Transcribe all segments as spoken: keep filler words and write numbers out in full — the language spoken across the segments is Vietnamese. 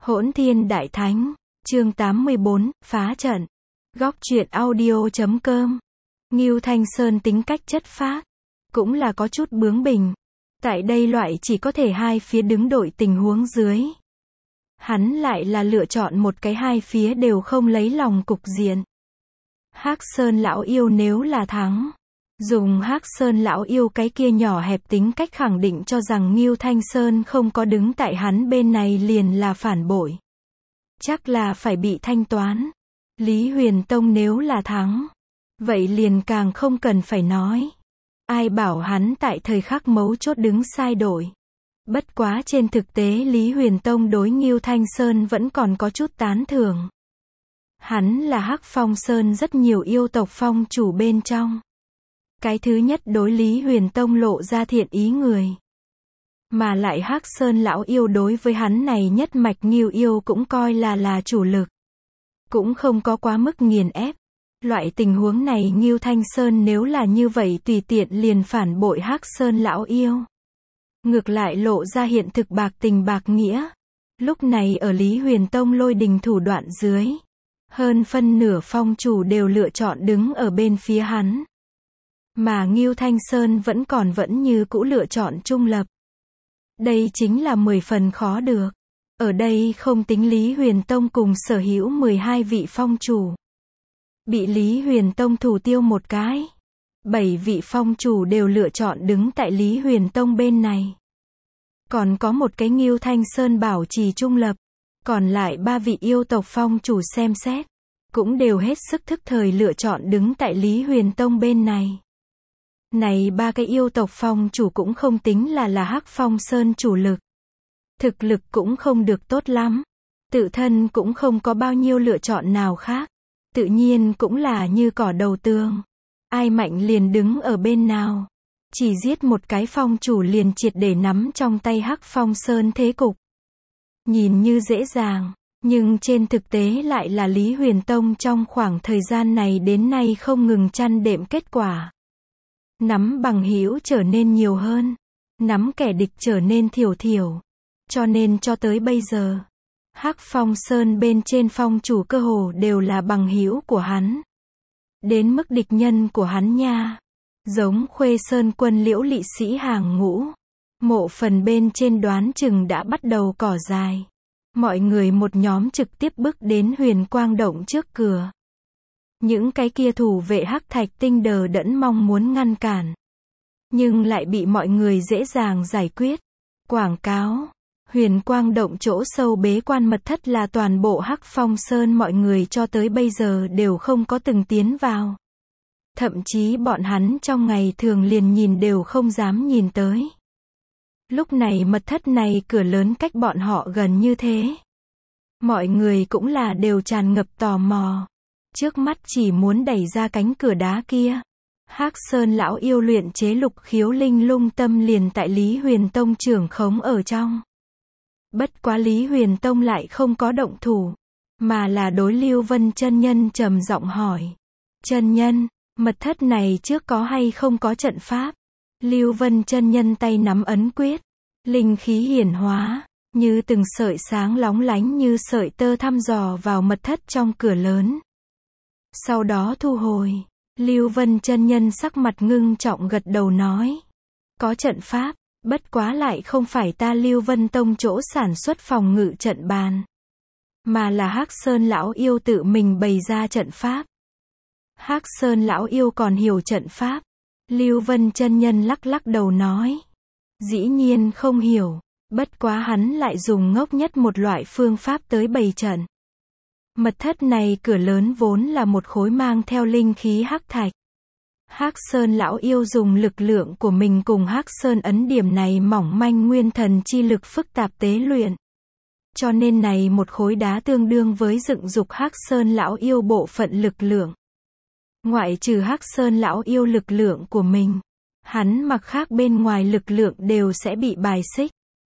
Hỗn Thiên Đại Thánh, chương tám mươi bốn, phá trận. Góc truyện audio chấm com. Ngưu Thanh Sơn tính cách chất phác, cũng là có chút bướng bỉnh. Tại đây loại chỉ có thể hai phía đứng đội tình huống dưới, hắn lại là lựa chọn một cái hai phía đều không lấy lòng cục diện. Hắc Sơn lão yêu nếu là thắng, dùng Hắc Sơn lão yêu cái kia nhỏ hẹp tính cách khẳng định cho rằng Ngưu Thanh Sơn không có đứng tại hắn bên này liền là phản bội. Chắc là phải bị thanh toán. Lý Huyền Tông nếu là thắng, vậy liền càng không cần phải nói. Ai bảo hắn tại thời khắc mấu chốt đứng sai đội. Bất quá trên thực tế Lý Huyền Tông đối Ngưu Thanh Sơn vẫn còn có chút tán thưởng. Hắn là Hắc Phong Sơn rất nhiều yêu tộc phong chủ bên trong. Cái thứ nhất đối Lý Huyền Tông lộ ra thiện ý người. Mà lại Hắc Sơn lão yêu đối với hắn này nhất mạch Ngưu yêu cũng coi là là chủ lực. Cũng không có quá mức nghiền ép. Loại tình huống này Ngưu Thanh Sơn nếu là như vậy tùy tiện liền phản bội Hắc Sơn lão yêu. Ngược lại lộ ra hiện thực bạc tình bạc nghĩa. Lúc này ở Lý Huyền Tông lôi đình thủ đoạn dưới, hơn phân nửa phong chủ đều lựa chọn đứng ở bên phía hắn. Mà Ngưu Thanh Sơn vẫn còn vẫn như cũ lựa chọn trung lập. Đây chính là mười phần khó được. Ở đây không tính Lý Huyền Tông cùng sở hữu mười hai vị phong chủ. Bị Lý Huyền Tông thủ tiêu một cái. bảy vị phong chủ đều lựa chọn đứng tại Lý Huyền Tông bên này. Còn có một cái Ngưu Thanh Sơn bảo trì trung lập. Còn lại ba vị yêu tộc phong chủ xem xét, cũng đều hết sức thức thời lựa chọn đứng tại Lý Huyền Tông bên này. Này ba cái yêu tộc phong chủ cũng không tính là là Hắc Phong Sơn chủ lực. Thực lực cũng không được tốt lắm. Tự thân cũng không có bao nhiêu lựa chọn nào khác. Tự nhiên cũng là như cỏ đầu tường. Ai mạnh liền đứng ở bên nào. Chỉ giết một cái phong chủ liền triệt để nắm trong tay Hắc Phong Sơn thế cục. Nhìn như dễ dàng, nhưng trên thực tế lại là Lý Huyền Tông trong khoảng thời gian này đến nay không ngừng chăn đệm kết quả. Nắm bằng hữu trở nên nhiều hơn, nắm kẻ địch trở nên thiểu thiểu. Cho nên cho tới bây giờ, Hắc Phong Sơn bên trên phong chủ cơ hồ đều là bằng hữu của hắn. Đến mức địch nhân của hắn nha, giống Khuê Sơn quân Liễu Lỵ sĩ hàng ngũ. Mộ phần bên trên đoán chừng đã bắt đầu cỏ dài. Mọi người một nhóm trực tiếp bước đến Huyền Quang Động trước cửa. Những cái kia thủ vệ Hắc Thạch Tinh đờ đẫn mong muốn ngăn cản, nhưng lại bị mọi người dễ dàng giải quyết. Quảng cáo, Huyền Quang Động chỗ sâu bế quan mật thất là toàn bộ Hắc Phong Sơn mọi người cho tới bây giờ đều không có từng tiến vào. Thậm chí bọn hắn trong ngày thường liền nhìn đều không dám nhìn tới. Lúc này mật thất này cửa lớn cách bọn họ gần như thế. Mọi người cũng là đều tràn ngập tò mò. Trước mắt chỉ muốn đẩy ra cánh cửa đá kia. Hắc Sơn lão yêu luyện chế lục khiếu linh lung tâm liền tại Lý Huyền Tông trưởng khống ở trong. Bất quá Lý Huyền Tông lại không có động thủ, mà là đối Lưu Vân chân nhân trầm giọng hỏi. Chân nhân, mật thất này trước có hay không có trận pháp? Lưu Vân chân nhân tay nắm ấn quyết, linh khí hiển hóa, như từng sợi sáng lóng lánh như sợi tơ thăm dò vào mật thất trong cửa lớn. Sau đó thu hồi, Lưu Vân chân nhân sắc mặt ngưng trọng gật đầu nói. Có trận pháp, bất quá lại không phải ta Lưu Vân Tông chỗ sản xuất phòng ngự trận bàn, mà là Hắc Sơn lão yêu tự mình bày ra trận pháp. Hắc Sơn lão yêu còn hiểu trận pháp? Lưu Vân chân nhân lắc lắc đầu nói. Dĩ nhiên không hiểu, bất quá hắn lại dùng ngốc nhất một loại phương pháp tới bày trận. Mật thất này cửa lớn vốn là một khối mang theo linh khí hắc thạch. Hắc Sơn lão yêu dùng lực lượng của mình cùng Hắc Sơn ấn điểm này mỏng manh nguyên thần chi lực phức tạp tế luyện. Cho nên này một khối đá tương đương với dựng dục Hắc Sơn lão yêu bộ phận lực lượng. Ngoại trừ Hắc Sơn lão yêu lực lượng của mình, hắn mặc khác bên ngoài lực lượng đều sẽ bị bài xích.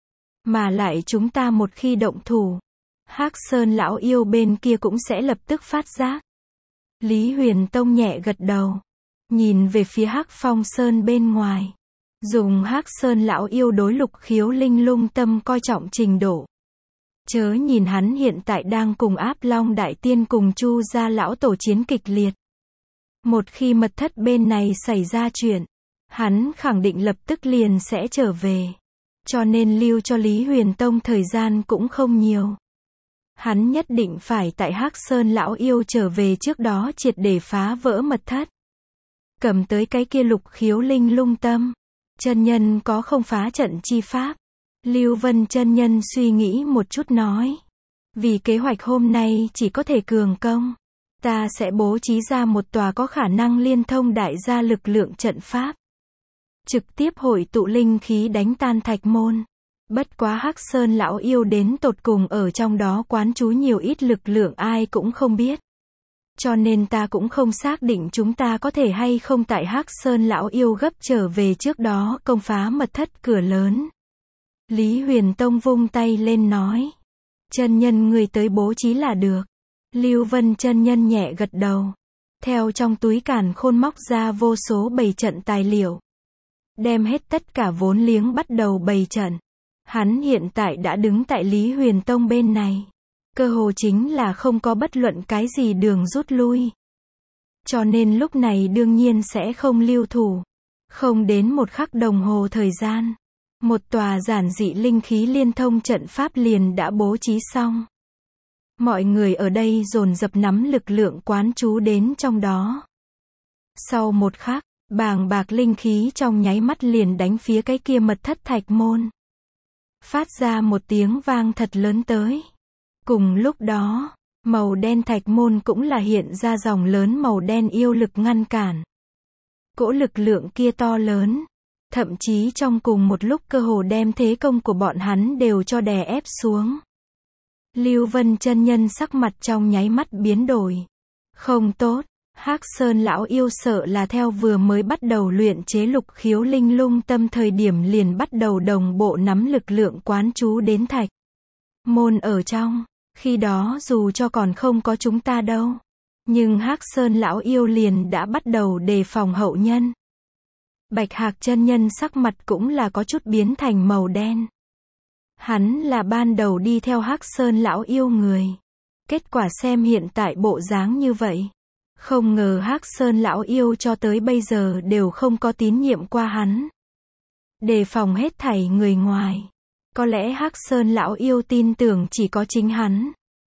Mà lại chúng ta một khi động thủ, Hắc Sơn lão yêu bên kia cũng sẽ lập tức phát giác. Lý Huyền Tông nhẹ gật đầu, nhìn về phía Hắc Phong Sơn bên ngoài, dùng Hắc Sơn lão yêu đối lục khiếu linh lung tâm coi trọng trình độ. Chớ nhìn hắn hiện tại đang cùng Áp Long Đại Tiên cùng Chu gia lão tổ chiến kịch liệt. Một khi mật thất bên này xảy ra chuyện, hắn khẳng định lập tức liền sẽ trở về. Cho nên lưu cho Lý Huyền Tông thời gian cũng không nhiều. Hắn nhất định phải tại Hắc Sơn lão yêu trở về trước đó triệt để phá vỡ mật thất. Cầm tới cái kia lục khiếu linh lung tâm. Chân nhân có không phá trận chi pháp? Lưu Vân chân nhân suy nghĩ một chút nói. Vì kế hoạch hôm nay chỉ có thể cường công. Ta sẽ bố trí ra một tòa có khả năng liên thông đại gia lực lượng trận pháp. Trực tiếp hội tụ linh khí đánh tan thạch môn. Bất quá Hắc Sơn lão yêu đến tột cùng ở trong đó quán trú nhiều ít lực lượng ai cũng không biết. Cho nên ta cũng không xác định chúng ta có thể hay không tại Hắc Sơn lão yêu gấp trở về trước đó công phá mật thất cửa lớn. Lý Huyền Tông vung tay lên nói. Chân nhân người tới bố trí là được. Lưu Vân chân nhân nhẹ gật đầu. Theo trong túi càn khôn móc ra vô số bày trận tài liệu. Đem hết tất cả vốn liếng bắt đầu bày trận. Hắn hiện tại đã đứng tại Lý Huyền Tông bên này. Cơ hồ chính là không có bất luận cái gì đường rút lui. Cho nên lúc này đương nhiên sẽ không lưu thủ. Không đến một khắc đồng hồ thời gian. Một tòa giản dị linh khí liên thông trận pháp liền đã bố trí xong. Mọi người ở đây dồn dập nắm lực lượng quán trú đến trong đó. Sau một khắc, bàng bạc linh khí trong nháy mắt liền đánh phía cái kia mật thất thạch môn. Phát ra một tiếng vang thật lớn tới. Cùng lúc đó, màu đen thạch môn cũng là hiện ra dòng lớn màu đen yêu lực ngăn cản. Cỗ lực lượng kia to lớn. Thậm chí trong cùng một lúc cơ hồ đem thế công của bọn hắn đều cho đè ép xuống. Lưu Vân chân nhân sắc mặt trong nháy mắt biến đổi. Không tốt, Hắc Sơn lão yêu sợ là theo vừa mới bắt đầu luyện chế lục khiếu linh lung tâm thời điểm liền bắt đầu đồng bộ nắm lực lượng quán trú đến thạch môn ở trong. Khi đó dù cho còn không có chúng ta đâu, nhưng Hắc Sơn lão yêu liền đã bắt đầu đề phòng hậu nhân. Bạch Hạc chân nhân sắc mặt cũng là có chút biến thành màu đen. Hắn là ban đầu đi theo Hắc Sơn lão yêu người. Kết quả xem hiện tại bộ dáng như vậy. Không ngờ Hắc Sơn lão yêu cho tới bây giờ đều không có tín nhiệm qua hắn. Đề phòng hết thảy người ngoài. Có lẽ Hắc Sơn lão yêu tin tưởng chỉ có chính hắn.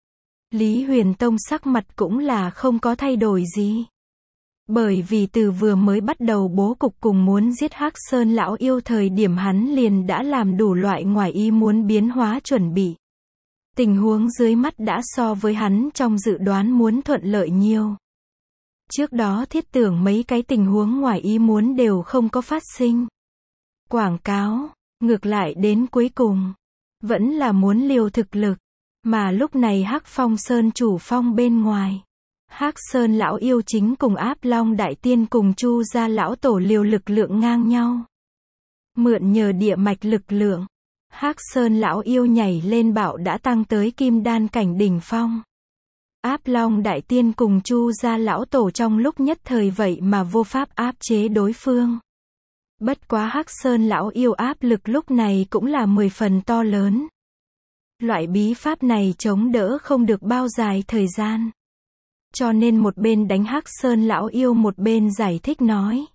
Lý Huyền Tông sắc mặt cũng là không có thay đổi gì. Bởi vì từ vừa mới bắt đầu bố cục cùng muốn giết Hắc Sơn lão yêu thời điểm hắn liền đã làm đủ loại ngoài ý muốn biến hóa chuẩn bị. Tình huống dưới mắt đã so với hắn trong dự đoán muốn thuận lợi nhiều. Trước đó thiết tưởng mấy cái tình huống ngoài ý muốn đều không có phát sinh. Quảng cáo, ngược lại đến cuối cùng, vẫn là muốn liều thực lực, mà lúc này Hắc Phong Sơn chủ phong bên ngoài. Hắc Sơn lão yêu chính cùng Áp Long Đại Tiên cùng Chu gia lão tổ liều lực lượng ngang nhau. Mượn nhờ địa mạch lực lượng, Hắc Sơn lão yêu nhảy lên bạo đã tăng tới kim đan cảnh đỉnh phong. Áp Long Đại Tiên cùng Chu gia lão tổ trong lúc nhất thời vậy mà vô pháp áp chế đối phương. Bất quá Hắc Sơn lão yêu áp lực lúc này cũng là mười phần to lớn. Loại bí pháp này chống đỡ không được bao dài thời gian. Cho nên một bên đánh Hắc Sơn lão yêu một bên giải thích nói.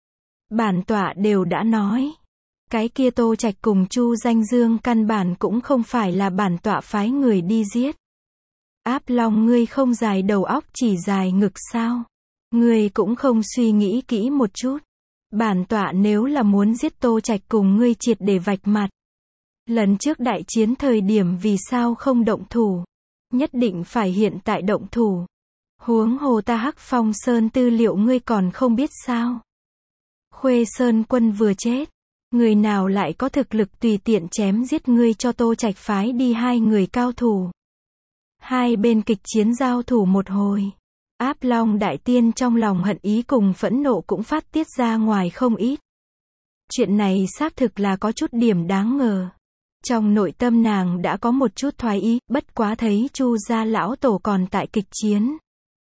Bản tọa đều đã nói. Cái kia Tô Trạch cùng Chu Danh Dương căn bản cũng không phải là bản tọa phái người đi giết. Áp Long ngươi không dài đầu óc chỉ dài ngực sao? Ngươi cũng không suy nghĩ kỹ một chút. Bản tọa nếu là muốn giết Tô Trạch cùng ngươi triệt để vạch mặt. Lần trước đại chiến thời điểm vì sao không động thủ? Nhất định phải hiện tại động thủ. Huống hồ ta Hắc Phong Sơn tư liệu ngươi còn không biết sao? Khuê Sơn quân vừa chết. Người nào lại có thực lực tùy tiện chém giết ngươi cho Tô Trạch phái đi hai người cao thủ. Hai bên kịch chiến giao thủ một hồi. Áp Long Đại Tiên trong lòng hận ý cùng phẫn nộ cũng phát tiết ra ngoài không ít. Chuyện này xác thực là có chút điểm đáng ngờ. Trong nội tâm nàng đã có một chút thoái ý, bất quá thấy Chu gia lão tổ còn tại kịch chiến.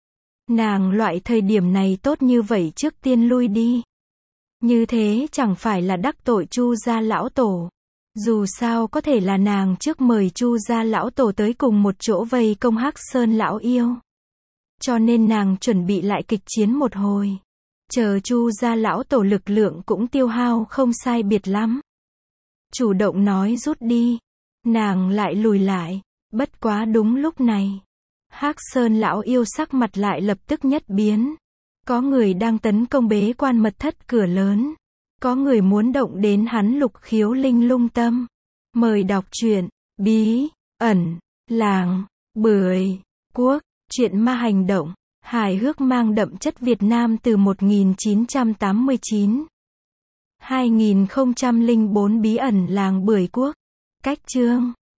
Nàng loại thời điểm này tốt như vậy trước tiên lui đi. Như thế chẳng phải là đắc tội Chu gia lão tổ. Dù sao có thể là nàng trước mời Chu gia lão tổ tới cùng một chỗ vây công Hắc Sơn lão yêu. Cho nên nàng chuẩn bị lại kịch chiến một hồi. Chờ Chu gia lão tổ lực lượng cũng tiêu hao không sai biệt lắm. Chủ động nói rút đi. Nàng lại lùi lại. Bất quá đúng lúc này. Hắc Sơn lão yêu sắc mặt lại lập tức nhất biến. Có người đang tấn công bế quan mật thất cửa lớn. Có người muốn động đến hắn lục khiếu linh lung tâm. Mời đọc truyện, bí, ẩn, làng, bưởi, quốc, truyện ma hành động, hài hước mang đậm chất Việt Nam từ một nghìn chín trăm tám mươi chín. hai nghìn không trăm lẻ bốn bí ẩn làng bưởi quốc. Cách chương